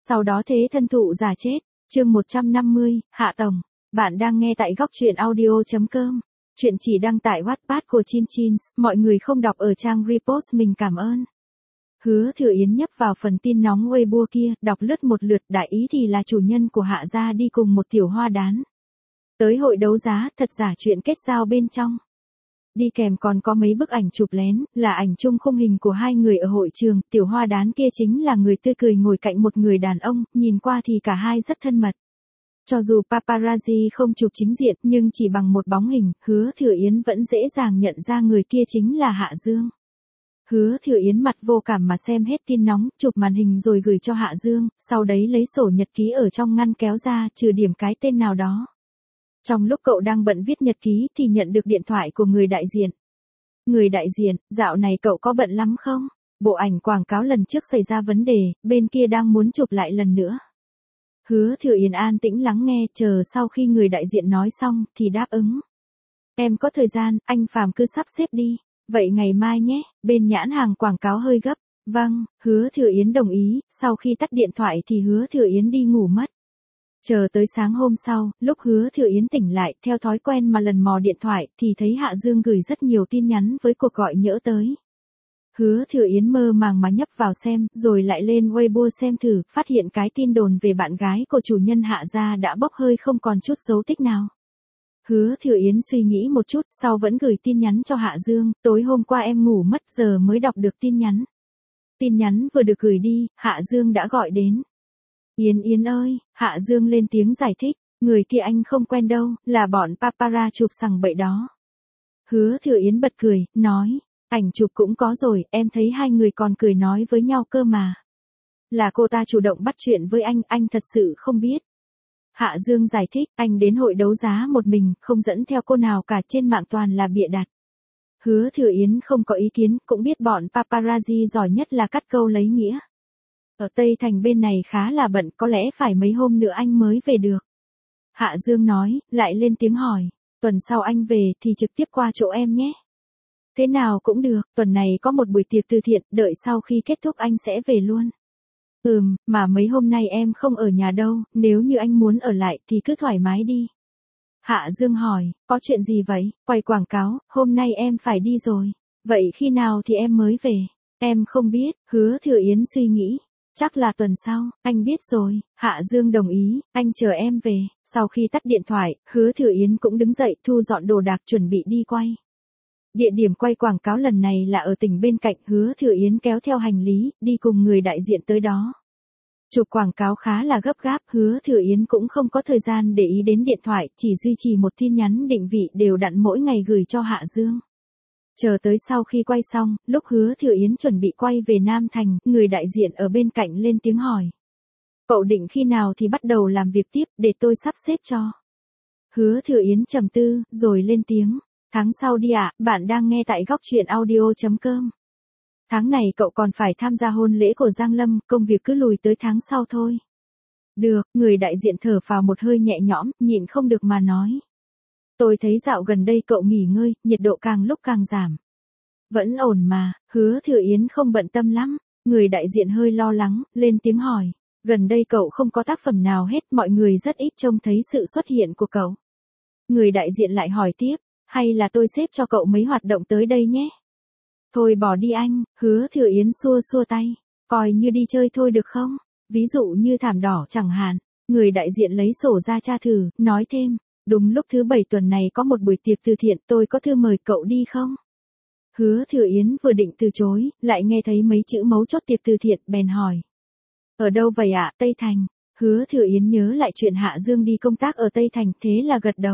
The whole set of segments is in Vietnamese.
sau đó thế thân thụ giả chết. Chương 150, Hạ Tổng. Bạn đang nghe tại góc truyện audio.com. Chuyện chỉ đăng tại Wattpad của Chin Chin, mọi người không đọc ở trang repost mình cảm ơn. Hứa Thừa Yến nhấp vào phần tin nóng Weibo kia, đọc lướt một lượt, đại ý thì là chủ nhân của Hạ gia đi cùng một tiểu hoa đán tới hội đấu giá, thật giả chuyện kết giao bên trong. Đi kèm còn có mấy bức ảnh chụp lén, là ảnh chung khung hình của hai người ở hội trường, tiểu hoa đán kia chính là người tươi cười ngồi cạnh một người đàn ông, nhìn qua thì cả hai rất thân mật. Cho dù paparazzi không chụp chính diện, nhưng chỉ bằng một bóng hình, Hứa Thừa Yến vẫn dễ dàng nhận ra người kia chính là Hạ Dương. Hứa Thừa Yến mặt vô cảm mà xem hết tin nóng, chụp màn hình rồi gửi cho Hạ Dương, sau đấy lấy sổ nhật ký ở trong ngăn kéo ra, trừ điểm cái tên nào đó. Trong lúc cậu đang bận viết nhật ký thì nhận được điện thoại của người đại diện. Người đại diện, dạo này cậu có bận lắm không? Bộ ảnh quảng cáo lần trước xảy ra vấn đề, bên kia đang muốn chụp lại lần nữa. Hứa Thừa Yến an tĩnh lắng nghe, chờ sau khi người đại diện nói xong thì đáp ứng. Em có thời gian, anh Phàm cứ sắp xếp đi. Vậy ngày mai nhé, bên nhãn hàng quảng cáo hơi gấp. Vâng, Hứa Thừa Yến đồng ý, sau khi tắt điện thoại thì Hứa Thừa Yến đi ngủ mất. Chờ tới sáng hôm sau, lúc Hứa Thừa Yến tỉnh lại, theo thói quen mà lần mò điện thoại, thì thấy Hạ Dương gửi rất nhiều tin nhắn với cuộc gọi nhỡ tới. Hứa Thừa Yến mơ màng mà nhấp vào xem, rồi lại lên Weibo xem thử, phát hiện cái tin đồn về bạn gái của chủ nhân Hạ gia đã bốc hơi không còn chút dấu tích nào. Hứa Thừa Yến suy nghĩ một chút, sau vẫn gửi tin nhắn cho Hạ Dương, tối hôm qua em ngủ mất giờ mới đọc được tin nhắn. Tin nhắn vừa được gửi đi, Hạ Dương đã gọi đến. Yến Yến ơi, Hạ Dương lên tiếng giải thích, người kia anh không quen đâu, là bọn paparazzi chụp sằng bậy đó. Hứa Thừa Yến bật cười, nói, ảnh chụp cũng có rồi, em thấy hai người còn cười nói với nhau cơ mà. Là cô ta chủ động bắt chuyện với anh thật sự không biết. Hạ Dương giải thích, anh đến hội đấu giá một mình, không dẫn theo cô nào cả, trên mạng toàn là bịa đặt. Hứa Thừa Yến không có ý kiến, cũng biết bọn paparazzi giỏi nhất là cắt câu lấy nghĩa. Ở Tây Thành bên này khá là bận, có lẽ phải mấy hôm nữa anh mới về được. Hạ Dương nói, lại lên tiếng hỏi, tuần sau anh về thì trực tiếp qua chỗ em nhé. Thế nào cũng được, tuần này có một buổi tiệc từ thiện, đợi sau khi kết thúc anh sẽ về luôn. Mà mấy hôm nay em không ở nhà đâu, nếu như anh muốn ở lại thì cứ thoải mái đi. Hạ Dương hỏi, có chuyện gì vậy? Quay quảng cáo, hôm nay em phải đi rồi. Vậy khi nào thì em mới về? Em không biết, Hứa Thừa Yến suy nghĩ. Chắc là tuần sau, anh biết rồi. Hạ Dương đồng ý, anh chờ em về. Sau khi tắt điện thoại, Hứa Thừa Yến cũng đứng dậy thu dọn đồ đạc chuẩn bị đi quay. Địa điểm quay quảng cáo lần này là ở tỉnh bên cạnh, Hứa Thừa Yến kéo theo hành lý, đi cùng người đại diện tới đó. Chụp quảng cáo khá là gấp gáp, Hứa Thừa Yến cũng không có thời gian để ý đến điện thoại, chỉ duy trì một tin nhắn định vị đều đặn mỗi ngày gửi cho Hạ Dương. Chờ tới sau khi quay xong, lúc Hứa Thừa Yến chuẩn bị quay về Nam Thành, người đại diện ở bên cạnh lên tiếng hỏi. Cậu định khi nào thì bắt đầu làm việc tiếp, để tôi sắp xếp cho. Hứa Thừa Yến trầm tư, rồi lên tiếng. Tháng sau đi ạ, bạn đang nghe tại góc truyện audio.com. Tháng này cậu còn phải tham gia hôn lễ của Giang Lâm, công việc cứ lùi tới tháng sau thôi. Được, người đại diện thở phào một hơi nhẹ nhõm, nhịn không được mà nói. Tôi thấy dạo gần đây cậu nghỉ ngơi, nhiệt độ càng lúc càng giảm. Vẫn ổn mà, Hứa Thừa Yến không bận tâm lắm. Người đại diện hơi lo lắng, lên tiếng hỏi. Gần đây cậu không có tác phẩm nào hết, mọi người rất ít trông thấy sự xuất hiện của cậu. Người đại diện lại hỏi tiếp, hay là tôi xếp cho cậu mấy hoạt động tới đây nhé? Thôi bỏ đi anh, Hứa Thừa Yến xua xua tay. Coi như đi chơi thôi được không? Ví dụ như thảm đỏ chẳng hạn. Người đại diện lấy sổ ra tra thử, nói thêm. Đúng lúc thứ 7 tuần này có một buổi tiệc từ thiện, tôi có thư mời cậu đi không? Hứa Thừa Yến vừa định từ chối, lại nghe thấy mấy chữ mấu chốt tiệc từ thiện, bèn hỏi. Ở đâu vậy ạ? Tây Thành. Hứa Thừa Yến nhớ lại chuyện Hạ Dương đi công tác ở Tây Thành, thế là gật đầu.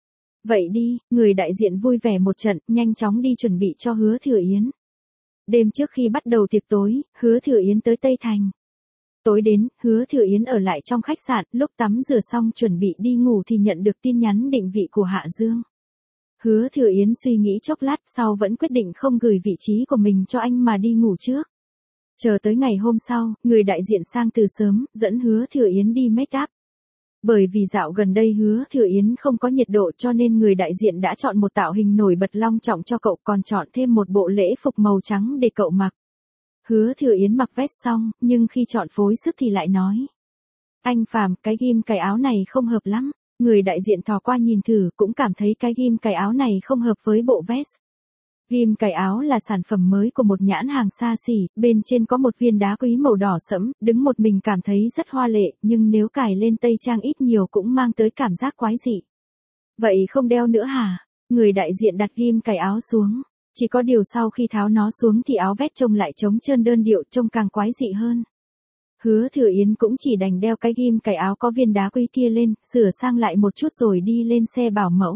Vậy đi, người đại diện vui vẻ một trận, nhanh chóng đi chuẩn bị cho Hứa Thừa Yến. Đêm trước khi bắt đầu tiệc tối, Hứa Thừa Yến tới Tây Thành. Tối đến, Hứa Thừa Yến ở lại trong khách sạn, lúc tắm rửa xong chuẩn bị đi ngủ thì nhận được tin nhắn định vị của Hạ Dương. Hứa Thừa Yến suy nghĩ chốc lát, sau vẫn quyết định không gửi vị trí của mình cho anh mà đi ngủ trước. Chờ tới ngày hôm sau, người đại diện sang từ sớm, dẫn Hứa Thừa Yến đi make up. Bởi vì dạo gần đây Hứa Thừa Yến không có nhiệt độ cho nên người đại diện đã chọn một tạo hình nổi bật long trọng cho cậu, còn chọn thêm một bộ lễ phục màu trắng để cậu mặc. Hứa Thừa Yến mặc vest xong, nhưng khi chọn phối sức thì lại nói. Anh Phàm, cái ghim cài áo này không hợp lắm. Người đại diện thò qua nhìn thử cũng cảm thấy cái ghim cài áo này không hợp với bộ vest. Ghim cài áo là sản phẩm mới của một nhãn hàng xa xỉ, bên trên có một viên đá quý màu đỏ sẫm, đứng một mình cảm thấy rất hoa lệ, nhưng nếu cài lên tây trang ít nhiều cũng mang tới cảm giác quái dị. Vậy không đeo nữa hả? Người đại diện đặt ghim cài áo xuống. Chỉ có điều sau khi tháo nó xuống thì áo vest trông lại trống trơn đơn điệu, trông càng quái dị hơn. Hứa Thừa Yến cũng chỉ đành đeo cái ghim cài áo có viên đá quý kia lên, sửa sang lại một chút rồi đi lên xe bảo mẫu.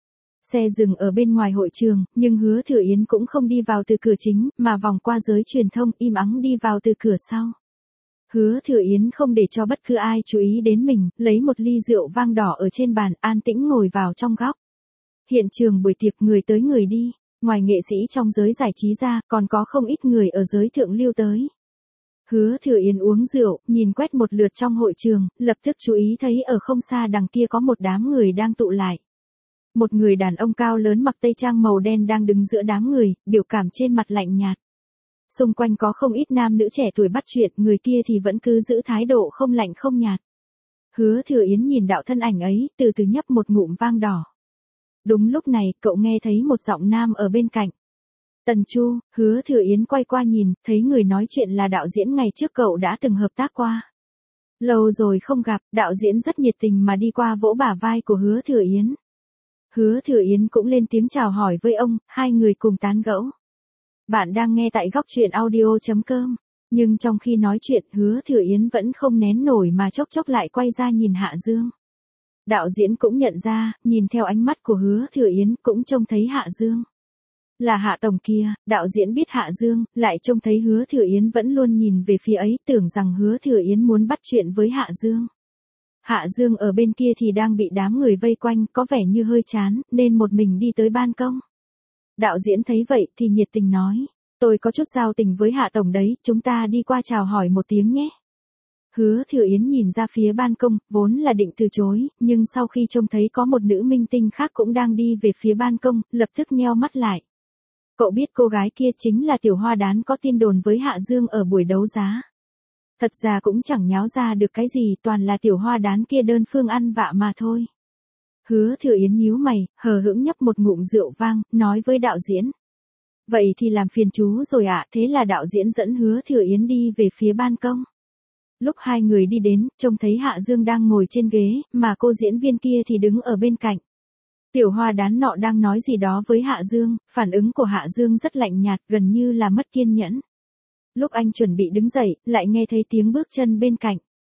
Xe dừng ở bên ngoài hội trường, nhưng Hứa Thừa Yến cũng không đi vào từ cửa chính, mà vòng qua giới truyền thông im ắng đi vào từ cửa sau. Hứa Thừa Yến không để cho bất cứ ai chú ý đến mình, lấy một ly rượu vang đỏ ở trên bàn, an tĩnh ngồi vào trong góc. Hiện trường buổi tiệc người tới người đi, ngoài nghệ sĩ trong giới giải trí ra, còn có không ít người ở giới thượng lưu tới. Hứa Thừa Yến uống rượu, nhìn quét một lượt trong hội trường, lập tức chú ý thấy ở không xa đằng kia có một đám người đang tụ lại. Một người đàn ông cao lớn mặc tây trang màu đen đang đứng giữa đám người, biểu cảm trên mặt lạnh nhạt. Xung quanh có không ít nam nữ trẻ tuổi bắt chuyện, người kia thì vẫn cứ giữ thái độ không lạnh không nhạt. Hứa Thừa Yến nhìn đạo thân ảnh ấy, từ từ nhấp một ngụm vang đỏ. Đúng lúc này, cậu nghe thấy một giọng nam ở bên cạnh. Tần Chu. Hứa Thừa Yến quay qua nhìn, thấy người nói chuyện là đạo diễn ngày trước cậu đã từng hợp tác qua. Lâu rồi không gặp, đạo diễn rất nhiệt tình mà đi qua vỗ bả vai của Hứa Thừa Yến. Hứa Thừa Yến cũng lên tiếng chào hỏi với ông, hai người cùng tán gẫu. Bạn đang nghe tại góc truyện audio.com. Nhưng trong khi nói chuyện, Hứa Thừa Yến vẫn không nén nổi mà chốc chốc lại quay ra nhìn Hạ Dương. Đạo diễn cũng nhận ra, nhìn theo ánh mắt của Hứa Thừa Yến cũng trông thấy Hạ Dương. Là Hạ tổng kia, đạo diễn biết Hạ Dương, lại trông thấy Hứa Thừa Yến vẫn luôn nhìn về phía ấy, tưởng rằng Hứa Thừa Yến muốn bắt chuyện với Hạ Dương. Hạ Dương ở bên kia thì đang bị đám người vây quanh, có vẻ như hơi chán, nên một mình đi tới ban công. Đạo diễn thấy vậy thì nhiệt tình nói, tôi có chút giao tình với Hạ tổng đấy, chúng ta đi qua chào hỏi một tiếng nhé. Hứa Thừa Yến nhìn ra phía ban công, vốn là định từ chối, nhưng sau khi trông thấy có một nữ minh tinh khác cũng đang đi về phía ban công, lập tức nheo mắt lại. Cậu biết cô gái kia chính là Tiểu Hoa Đán có tin đồn với Hạ Dương ở buổi đấu giá. Thật ra cũng chẳng nháo ra được cái gì, toàn là Tiểu Hoa Đán kia đơn phương ăn vạ mà thôi. Hứa Thừa Yến nhíu mày, hờ hững nhấp một ngụm rượu vang, nói với đạo diễn. Vậy thì làm phiền chú rồi ạ, thế là đạo diễn dẫn Hứa Thừa Yến đi về phía ban công. Lúc hai người đi đến, trông thấy Hạ Dương đang ngồi trên ghế, mà cô diễn viên kia thì đứng ở bên cạnh. Tiểu Hoa Đán nọ đang nói gì đó với Hạ Dương, phản ứng của Hạ Dương rất lạnh nhạt, gần như là mất kiên nhẫn. Lúc anh chuẩn bị đứng dậy, lại nghe thấy tiếng bước chân bên cạnh.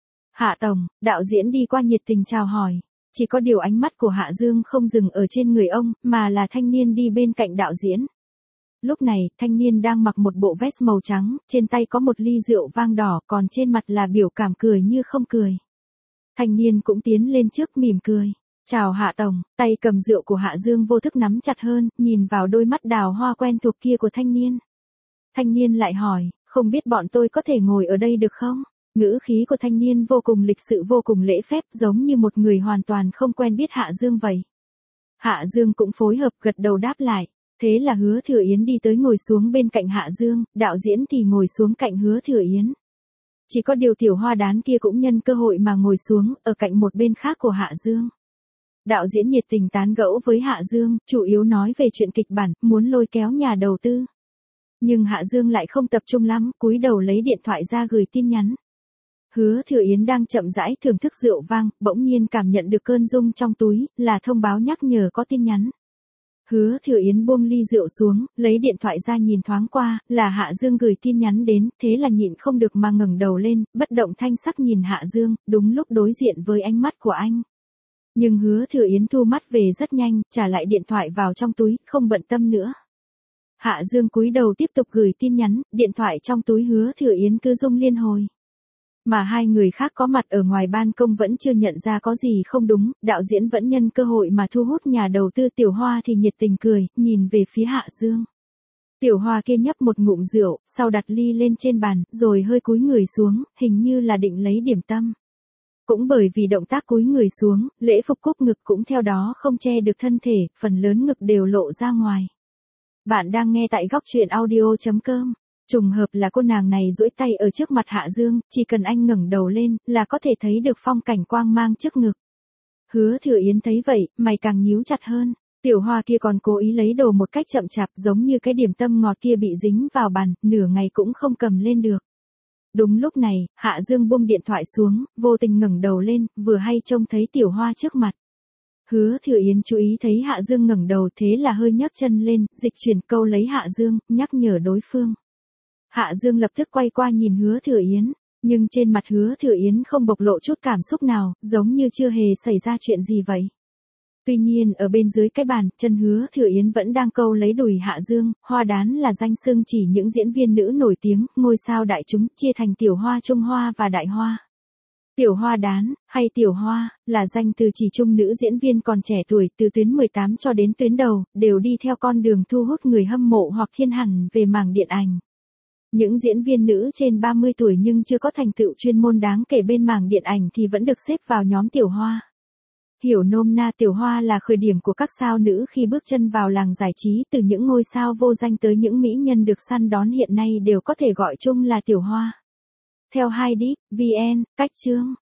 Hạ tổng, đạo diễn đi qua nhiệt tình chào hỏi. Chỉ có điều ánh mắt của Hạ Dương không dừng ở trên người ông, mà là thanh niên đi bên cạnh đạo diễn. Lúc này, thanh niên đang mặc một bộ vest màu trắng, trên tay có một ly rượu vang đỏ, còn trên mặt là biểu cảm cười như không cười. Thanh niên cũng tiến lên trước mỉm cười. Chào Hạ tổng, tay cầm rượu của Hạ Dương vô thức nắm chặt hơn, nhìn vào đôi mắt đào hoa quen thuộc kia của thanh niên. Thanh niên lại hỏi, không biết bọn tôi có thể ngồi ở đây được không? Ngữ khí của thanh niên vô cùng lịch sự vô cùng lễ phép, giống như một người hoàn toàn không quen biết Hạ Dương vậy. Hạ Dương cũng phối hợp gật đầu đáp lại. Thế là Hứa Thừa Yến đi tới ngồi xuống bên cạnh Hạ Dương, đạo diễn thì ngồi xuống cạnh Hứa Thừa Yến. Chỉ có điều Tiểu Hoa Đán kia cũng nhân cơ hội mà ngồi xuống, ở cạnh một bên khác của Hạ Dương. Đạo diễn nhiệt tình tán gẫu với Hạ Dương, chủ yếu nói về chuyện kịch bản, muốn lôi kéo nhà đầu tư. Nhưng Hạ Dương lại không tập trung lắm, cúi đầu lấy điện thoại ra gửi tin nhắn. Hứa Thừa Yến đang chậm rãi thưởng thức rượu vang, bỗng nhiên cảm nhận được cơn rung trong túi, là thông báo nhắc nhở có tin nhắn. Hứa Thừa Yến buông ly rượu xuống, lấy điện thoại ra nhìn thoáng qua, là Hạ Dương gửi tin nhắn đến, thế là nhịn không được mà ngẩng đầu lên, bất động thanh sắc nhìn Hạ Dương, đúng lúc đối diện với ánh mắt của anh. Nhưng Hứa Thừa Yến thu mắt về rất nhanh, trả lại điện thoại vào trong túi, không bận tâm nữa. Hạ Dương cúi đầu tiếp tục gửi tin nhắn, điện thoại trong túi Hứa Thừa Yến cứ rung liên hồi. Mà hai người khác có mặt ở ngoài ban công vẫn chưa nhận ra có gì không đúng, đạo diễn vẫn nhân cơ hội mà thu hút nhà đầu tư. Tiểu Hoa thì nhiệt tình cười, nhìn về phía Hạ Dương. Tiểu Hoa kia nhấp một ngụm rượu, sau đặt ly lên trên bàn, rồi hơi cúi người xuống, hình như là định lấy điểm tâm. Cũng bởi vì động tác cúi người xuống, lễ phục cúc ngực cũng theo đó không che được thân thể, phần lớn ngực đều lộ ra ngoài. Bạn đang nghe tại góc truyện audio.com. Trùng hợp là cô nàng này duỗi tay ở trước mặt Hạ Dương, chỉ cần anh ngẩng đầu lên, là có thể thấy được phong cảnh quang mang trước ngực. Hứa Thừa Yến thấy vậy, mày càng nhíu chặt hơn. Tiểu Hoa kia còn cố ý lấy đồ một cách chậm chạp, giống như cái điểm tâm ngọt kia bị dính vào bàn, nửa ngày cũng không cầm lên được. Đúng lúc này, Hạ Dương buông điện thoại xuống, vô tình ngẩng đầu lên, vừa hay trông thấy Tiểu Hoa trước mặt. Hứa Thừa Yến chú ý thấy Hạ Dương ngẩng đầu, thế là hơi nhấc chân lên, dịch chuyển câu lấy Hạ Dương, nhắc nhở đối phương. Hạ Dương lập tức quay qua nhìn Hứa Thừa Yến, nhưng trên mặt Hứa Thừa Yến không bộc lộ chút cảm xúc nào, giống như chưa hề xảy ra chuyện gì vậy. Tuy nhiên ở bên dưới cái bàn, chân Hứa Thừa Yến vẫn đang câu lấy đùi Hạ Dương, Hoa Đán là danh xưng chỉ những diễn viên nữ nổi tiếng, ngôi sao đại chúng, chia thành Tiểu Hoa, Trung Hoa và Đại Hoa. Tiểu Hoa Đán, hay Tiểu Hoa, là danh từ chỉ chung nữ diễn viên còn trẻ tuổi từ tuyến 18 cho đến tuyến đầu, đều đi theo con đường thu hút người hâm mộ hoặc thiên hẳn về mảng điện ảnh. Những diễn viên nữ trên 30 tuổi nhưng chưa có thành tựu chuyên môn đáng kể bên mảng điện ảnh thì vẫn được xếp vào nhóm Tiểu Hoa. Hiểu nôm na Tiểu Hoa là khởi điểm của các sao nữ khi bước chân vào làng giải trí, từ những ngôi sao vô danh tới những mỹ nhân được săn đón hiện nay đều có thể gọi chung là Tiểu Hoa. Theo 2D, VN, cách chương